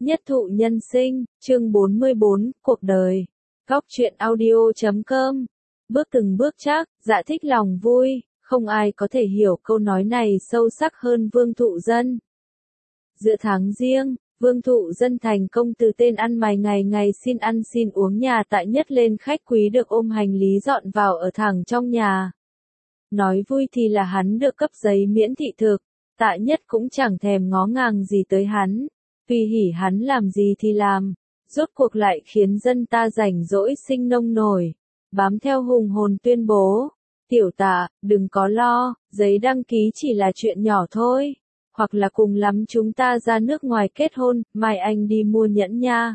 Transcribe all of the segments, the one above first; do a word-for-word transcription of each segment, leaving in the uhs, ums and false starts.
Nhất thụ nhân sinh, chương bốn mươi bốn, cuộc đời. Góc truyện audio chấm com. Bước từng bước chắc, dạ thích lòng vui, không ai có thể hiểu câu nói này sâu sắc hơn Vương Thụ Dân. Giữa tháng Giêng, Vương Thụ Dân thành công từ tên ăn mày ngày ngày xin ăn xin uống nhà tại Nhất lên khách quý được ôm hành lý dọn vào ở thẳng trong nhà. Nói vui thì là hắn được cấp giấy miễn thị thực, Tạ Nhất cũng chẳng thèm ngó ngàng gì tới hắn. Tùy hỉ hắn làm gì thì làm, rốt cuộc lại khiến dân ta rảnh rỗi sinh nông nổi, bám theo hùng hồn tuyên bố, tiểu Tạ, đừng có lo, giấy đăng ký chỉ là chuyện nhỏ thôi, hoặc là cùng lắm chúng ta ra nước ngoài kết hôn, mai anh đi mua nhẫn nha.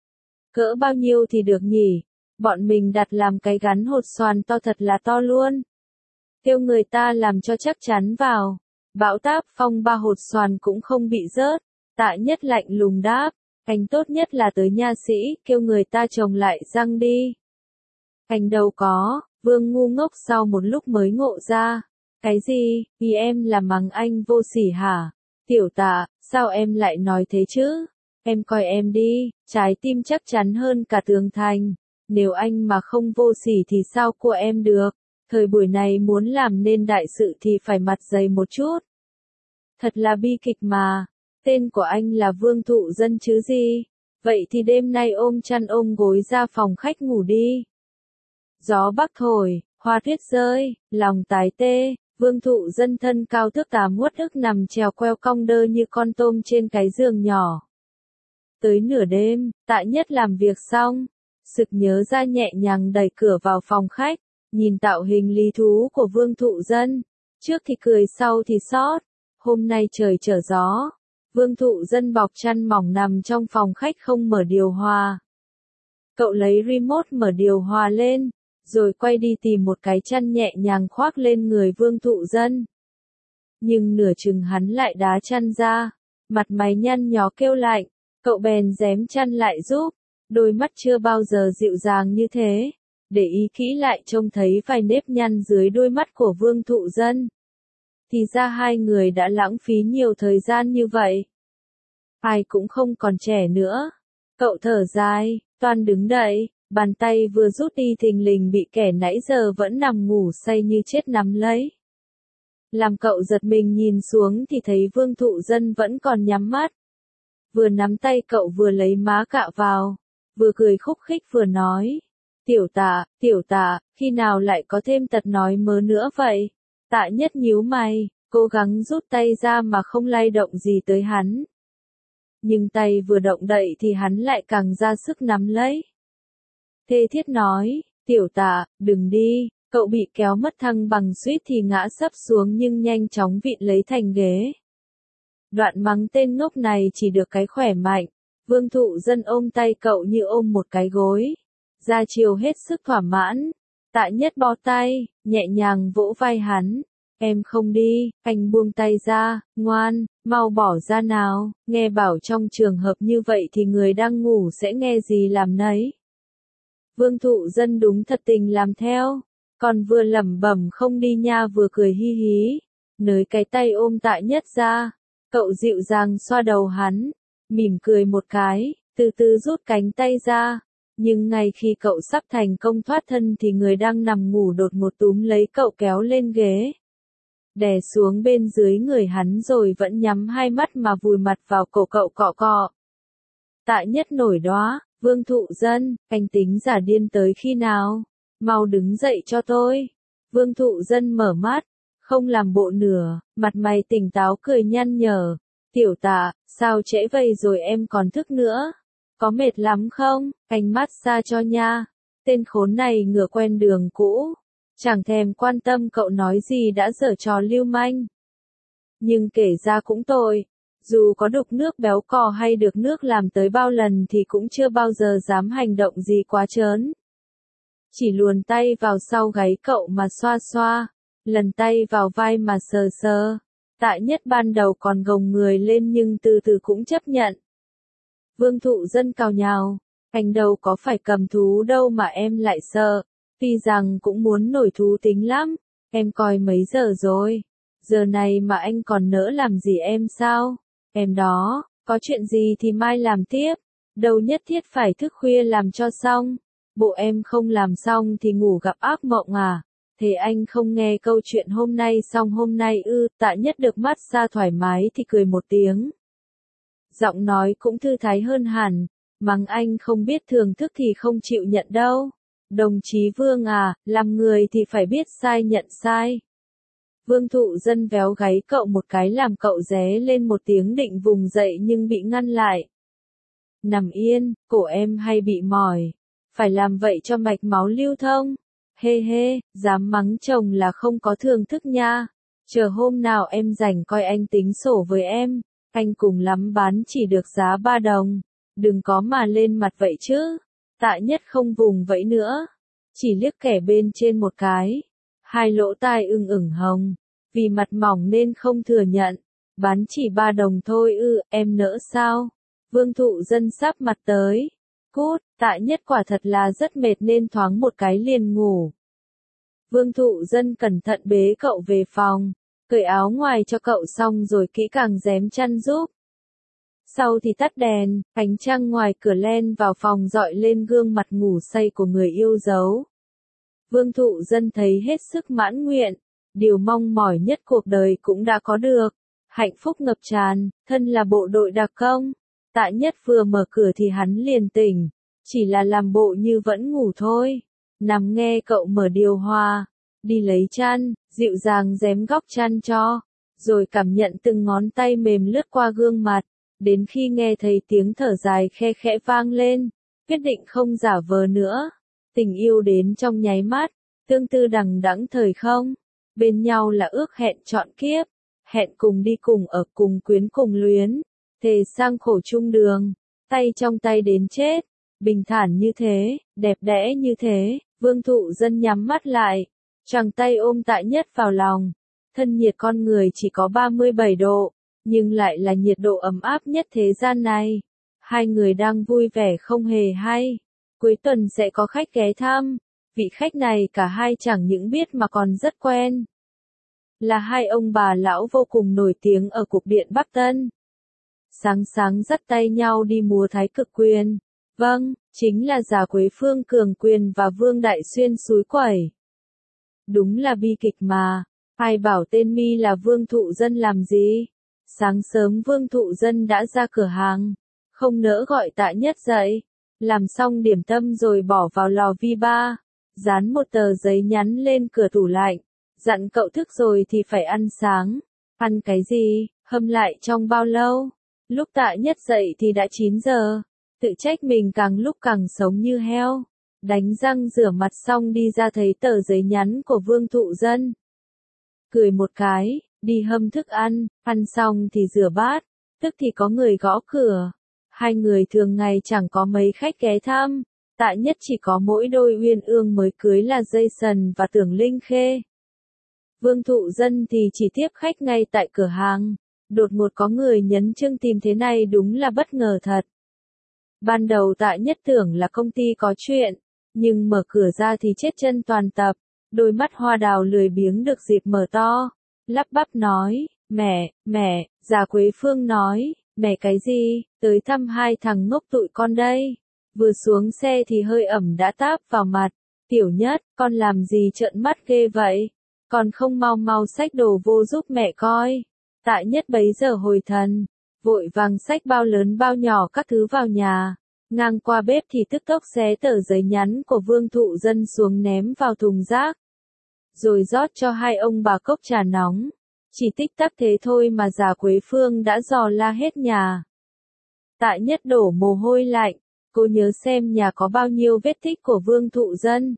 Cỡ bao nhiêu thì được nhỉ, bọn mình đặt làm cái gắn hột xoàn to thật là to luôn. Kêu người ta làm cho chắc chắn vào, bão táp phong ba hột xoàn cũng không bị rớt. Tạ Nhất lạnh lùng đáp, anh tốt nhất là tới nha sĩ, kêu người ta trồng lại răng đi. Anh đâu có, Vương ngu ngốc sau một lúc mới ngộ ra. Cái gì, vì em là mắng anh vô sỉ hả? Tiểu Tạ, sao em lại nói thế chứ? Em coi em đi, trái tim chắc chắn hơn cả tường thành. Nếu anh mà không vô sỉ thì sao của em được? Thời buổi này muốn làm nên đại sự thì phải mặt dày một chút. Thật là bi kịch mà. Tên của anh là Vương Thụ Dân chứ gì? Vậy thì đêm nay ôm chăn ôm gối ra phòng khách ngủ đi. Gió bắc thổi, hoa tuyết rơi, lòng tái tê, Vương Thụ Dân thân cao thước tám uất ức nằm trèo queo cong đơ như con tôm trên cái giường nhỏ. Tới nửa đêm, Tạ Nhất làm việc xong, sực nhớ ra nhẹ nhàng đẩy cửa vào phòng khách, nhìn tạo hình lý thú của Vương Thụ Dân, trước thì cười sau thì xót. Hôm nay trời trở gió. Vương Thụ Dân bọc chăn mỏng nằm trong phòng khách không mở điều hòa. Cậu lấy remote mở điều hòa lên, rồi quay đi tìm một cái chăn nhẹ nhàng khoác lên người Vương Thụ Dân. Nhưng nửa chừng hắn lại đá chăn ra, mặt mày nhăn nhó kêu lạnh, cậu bèn rém chăn lại giúp, đôi mắt chưa bao giờ dịu dàng như thế, để ý kỹ lại trông thấy vài nếp nhăn dưới đôi mắt của Vương Thụ Dân. Thì ra hai người đã lãng phí nhiều thời gian như vậy. Ai cũng không còn trẻ nữa. Cậu thở dài, toan đứng dậy, bàn tay vừa rút đi thình lình bị kẻ nãy giờ vẫn nằm ngủ say như chết nắm lấy. Làm cậu giật mình nhìn xuống thì thấy Vương Thụ Dân vẫn còn nhắm mắt. Vừa nắm tay cậu vừa lấy má cạo vào, vừa cười khúc khích vừa nói. Tiểu Tạ, tiểu Tạ, khi nào lại có thêm tật nói mớ nữa vậy? Tạ Nhất nhíu mày, cố gắng rút tay ra mà không lay động gì tới hắn. Nhưng tay vừa động đậy thì hắn lại càng ra sức nắm lấy. Thê thiết nói, tiểu Tạ, đừng đi, cậu bị kéo mất thăng bằng suýt thì ngã sấp xuống nhưng nhanh chóng vịn lấy thành ghế. Đoạn mắng tên ngốc này chỉ được cái khỏe mạnh, Vương Thụ Dân ôm tay cậu như ôm một cái gối. Ra chiều hết sức thỏa mãn. Tạ Nhất bó tay, nhẹ nhàng vỗ vai hắn. Em không đi, anh buông tay ra, ngoan, mau bỏ ra nào, nghe bảo trong trường hợp như vậy thì người đang ngủ sẽ nghe gì làm nấy. Vương Thụ Dân đúng thật tình làm theo, còn vừa lẩm bẩm không đi nha vừa cười hi hí, nới cái tay ôm Tạ Nhất ra, cậu dịu dàng xoa đầu hắn, mỉm cười một cái, từ từ rút cánh tay ra. Nhưng ngay khi cậu sắp thành công thoát thân thì người đang nằm ngủ đột ngột túm lấy cậu kéo lên ghế. Đè xuống bên dưới người hắn rồi vẫn nhắm hai mắt mà vùi mặt vào cổ cậu cọ cọ. Tạ Nhất nổi đoá, Vương Thụ Dân, anh tính giả điên tới khi nào? Mau đứng dậy cho tôi. Vương Thụ Dân mở mắt, không làm bộ nửa, mặt mày tỉnh táo cười nhăn nhở. Tiểu Tạ, sao trễ vậy rồi em còn thức nữa? Có mệt lắm không? Anh massage cho nha. Tên khốn này ngựa quen đường cũ. Chẳng thèm quan tâm cậu nói gì đã giở trò lưu manh. Nhưng kể ra cũng tội. Dù có đục nước béo cò hay được nước làm tới bao lần thì cũng chưa bao giờ dám hành động gì quá trớn. Chỉ luồn tay vào sau gáy cậu mà xoa xoa. Lần tay vào vai mà sờ sờ. Tạ Nhất ban đầu còn gồng người lên nhưng từ từ cũng chấp nhận. Vương Thụ Dân cào nhào, anh đâu có phải cầm thú đâu mà em lại sợ, tuy rằng cũng muốn nổi thú tính lắm, em coi mấy giờ rồi, giờ này mà anh còn nỡ làm gì em sao, em đó, Có chuyện gì thì mai làm tiếp, đâu nhất thiết phải thức khuya làm cho xong. Bộ em không làm xong thì ngủ gặp ác mộng à? Thế anh không nghe câu chuyện hôm nay xong hôm nay ư? Tạ Nhất được mát xa thoải mái thì cười một tiếng. Giọng nói cũng thư thái hơn hẳn, mắng anh không biết thưởng thức thì không chịu nhận đâu. Đồng chí Vương à, làm người thì phải biết sai nhận sai. Vương Thụ Dân véo gáy cậu một cái làm cậu ré lên một tiếng định vùng dậy nhưng bị ngăn lại. Nằm yên, cổ em hay bị mỏi. Phải làm vậy cho mạch máu lưu thông. Hê hê, dám mắng chồng là không có thưởng thức nha. Chờ hôm nào em rảnh coi anh tính sổ với em. Anh cùng lắm bán chỉ được giá ba đồng. Đừng có mà lên mặt vậy chứ. Tạ Nhất không vùng vẫy nữa. Chỉ liếc kẻ bên trên một cái. Hai lỗ tai ưng ửng hồng. Vì mặt mỏng nên không thừa nhận. Bán chỉ ba đồng thôi ư, em nỡ sao? Vương Thụ Dân sắp mặt tới. Cút, Tạ Nhất quả thật là rất mệt nên thoáng một cái liền ngủ. Vương Thụ Dân cẩn thận bế cậu về phòng. Cởi áo ngoài cho cậu xong rồi kỹ càng rém chăn giúp. Sau thì tắt đèn, ánh trăng ngoài cửa len vào phòng dọi lên gương mặt ngủ say của người yêu dấu. Vương Thụ Dân thấy hết sức mãn nguyện, điều mong mỏi nhất cuộc đời cũng đã có được. Hạnh phúc ngập tràn, thân là bộ đội đặc công. Tạ Nhất vừa mở cửa thì hắn liền tỉnh, chỉ là làm bộ như vẫn ngủ thôi. Nằm nghe cậu mở điều hòa, đi lấy chăn, dịu dàng rém góc chăn cho, rồi cảm nhận từng ngón tay mềm lướt qua gương mặt, đến khi nghe thấy tiếng thở dài khe khẽ vang lên, quyết định không giả vờ nữa. Tình yêu đến trong nháy mắt, tương tư đằng đẵng thời không, bên nhau là ước hẹn trọn kiếp, hẹn cùng đi cùng ở cùng quyến cùng luyến, thề sang khổ chung đường, tay trong tay đến chết, bình thản như thế, đẹp đẽ như thế. Vương Thụ Dân nhắm mắt lại, choàng tay ôm Tạ Nhất vào lòng. Thân nhiệt con người chỉ có ba mươi bảy độ, nhưng lại là nhiệt độ ấm áp nhất thế gian này. Hai người đang vui vẻ không hề hay. Cuối tuần sẽ có khách ghé thăm. Vị khách này cả hai chẳng những biết mà còn rất quen. Là hai ông bà lão vô cùng nổi tiếng ở cục điện Bắc Tân. Sáng sáng dắt tay nhau đi múa thái cực quyền. Vâng, chính là Già Quế Phương Cường Quyền và Vương Đại Xuyên xúi quẩy. Đúng là bi kịch mà, ai bảo tên mi là Vương Thụ Dân làm gì? Sáng sớm Vương Thụ Dân đã ra cửa hàng, không nỡ gọi Tạ Nhất dậy, làm xong điểm tâm rồi bỏ vào lò vi ba, dán một tờ giấy nhắn lên cửa tủ lạnh, dặn cậu thức rồi thì phải ăn sáng. Ăn cái gì, hâm lại trong bao lâu? Lúc Tạ Nhất dậy thì đã chín giờ. Tự trách mình càng lúc càng sống như heo. Đánh răng rửa mặt xong đi ra thấy tờ giấy nhắn của Vương Thụ Dân. Cười một cái, đi hâm thức ăn, ăn xong thì rửa bát, tức thì có người gõ cửa. Hai người thường ngày chẳng có mấy khách ghé thăm, Tạ Nhất chỉ có mỗi đôi uyên ương mới cưới là Jason và Tưởng Linh Khê. Vương Thụ Dân thì chỉ tiếp khách ngay tại cửa hàng. Đột ngột có người nhấn chương tìm thế này đúng là bất ngờ thật. Ban đầu Tạ Nhất tưởng là công ty có chuyện, nhưng mở cửa ra thì chết chân toàn tập, đôi mắt hoa đào lười biếng được dịp mở to, lắp bắp nói, mẹ, mẹ, Già Quế Phương nói, mẹ cái gì, tới thăm hai thằng ngốc tụi con đây. Vừa xuống xe thì hơi ẩm đã táp vào mặt, Tiểu Nhất, con làm gì trợn mắt ghê vậy, con không mau mau xách đồ vô giúp mẹ coi. Tạ Nhất bấy giờ hồi thần, vội vàng xách bao lớn bao nhỏ các thứ vào nhà, ngang qua bếp thì tức tốc xé tờ giấy nhắn của Vương Thụ Dân xuống ném vào thùng rác. Rồi rót cho hai ông bà cốc trà nóng. Chỉ tích tắc thế thôi mà Già Quế Phương đã dò la hết nhà. Tạ Nhất đổ mồ hôi lạnh, cô nhớ xem nhà có bao nhiêu vết tích của Vương Thụ Dân.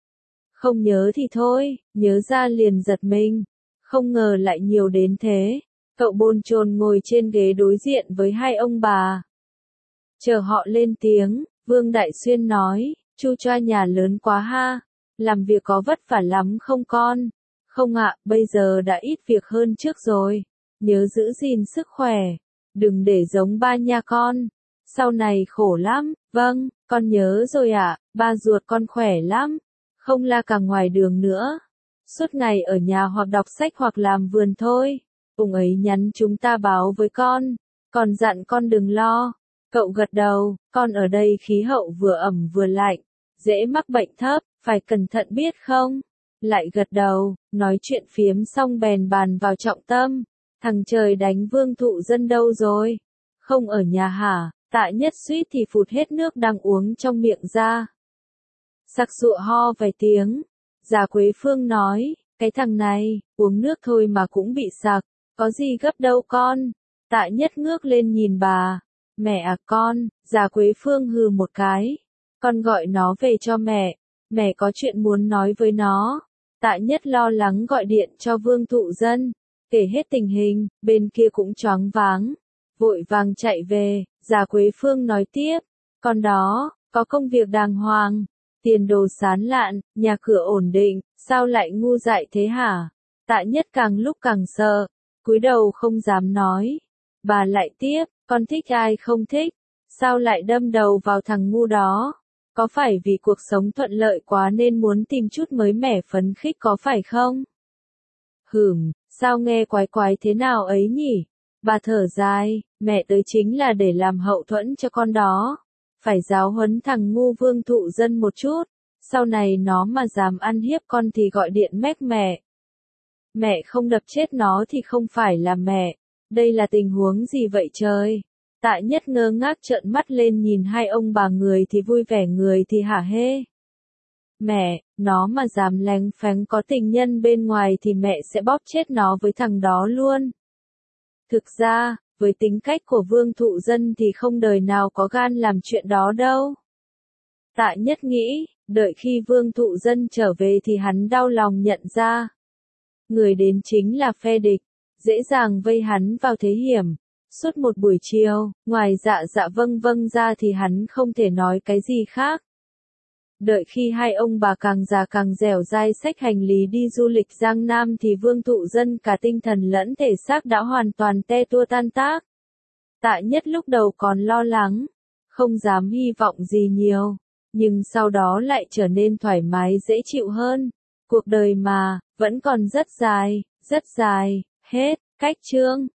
Không nhớ thì thôi, nhớ ra liền giật mình, không ngờ lại nhiều đến thế. Cậu bồn chồn ngồi trên ghế đối diện với hai ông bà. Chờ họ lên tiếng, Vương Đại Xuyên nói, chu choa nhà lớn quá ha, làm việc có vất vả lắm không con? Không ạ, bây giờ đã ít việc hơn trước rồi, nhớ giữ gìn sức khỏe, đừng để giống ba nha con, sau này khổ lắm. Vâng, con nhớ rồi ạ, ba ruột con khỏe lắm, không la cả ngoài đường nữa, suốt ngày ở nhà hoặc đọc sách hoặc làm vườn thôi. Ông ấy nhắn chúng ta báo với con, Còn dặn con đừng lo. Cậu gật đầu, con ở đây khí hậu vừa ẩm vừa lạnh, dễ mắc bệnh thấp, phải cẩn thận biết không? Lại gật đầu, nói chuyện phiếm xong bèn bàn vào trọng tâm. Thằng trời đánh Vương Thụ Dân đâu rồi? Không ở nhà hả? Tạ Nhất suýt thì phụt hết nước đang uống trong miệng ra. Sặc sụa ho vài tiếng. Già Quế Phương nói, cái thằng này, uống nước thôi mà cũng bị sặc, có gì gấp đâu con. Tạ Nhất ngước lên nhìn bà. Mẹ à con, già Quế Phương hừ một cái. Con gọi nó về cho mẹ, mẹ có chuyện muốn nói với nó. Tạ Nhất lo lắng gọi điện cho Vương Thụ Dân, kể hết tình hình, bên kia cũng choáng váng. Vội vàng chạy về, già Quế Phương nói tiếp, con đó, có công việc đàng hoàng, tiền đồ sán lạn, nhà cửa ổn định, sao lại ngu dại thế hả? Tạ Nhất càng lúc càng sợ, cúi đầu không dám nói. Bà lại tiếp, con thích ai không thích, sao lại đâm đầu vào thằng ngu đó? Có phải vì cuộc sống thuận lợi quá nên muốn tìm chút mới mẻ phấn khích có phải không? Hửm, sao nghe quái quái thế nào ấy nhỉ? Bà thở dài, mẹ tới chính là để làm hậu thuẫn cho con đó. Phải giáo huấn thằng ngu Vương Thụ Dân một chút, sau này nó mà dám ăn hiếp con thì gọi điện mách mẹ. Mẹ không đập chết nó thì không phải là mẹ. Đây là tình huống gì vậy trời? Tạ Nhất ngơ ngác trợn mắt lên nhìn hai ông bà người thì vui vẻ người thì hả hê. Mẹ, nó mà dám lén phén có tình nhân bên ngoài thì mẹ sẽ bóp chết nó với thằng đó luôn. Thực ra, với tính cách của Vương Thụ Dân thì không đời nào có gan làm chuyện đó đâu. Tạ Nhất nghĩ, đợi khi Vương Thụ Dân trở về thì hắn đau lòng nhận ra. Người đến chính là phe địch, dễ dàng vây hắn vào thế hiểm. Suốt một buổi chiều, ngoài dạ dạ vâng vâng ra thì hắn không thể nói cái gì khác. Đợi khi hai ông bà càng già càng dẻo dai xách hành lý đi du lịch Giang Nam thì Vương Thụ Dân cả tinh thần lẫn thể xác đã hoàn toàn te tua tan tác. Tạ Nhất lúc đầu còn lo lắng, không dám hy vọng gì nhiều, nhưng sau đó lại trở nên thoải mái dễ chịu hơn. Cuộc đời mà, vẫn còn rất dài, rất dài, hết, cách chương.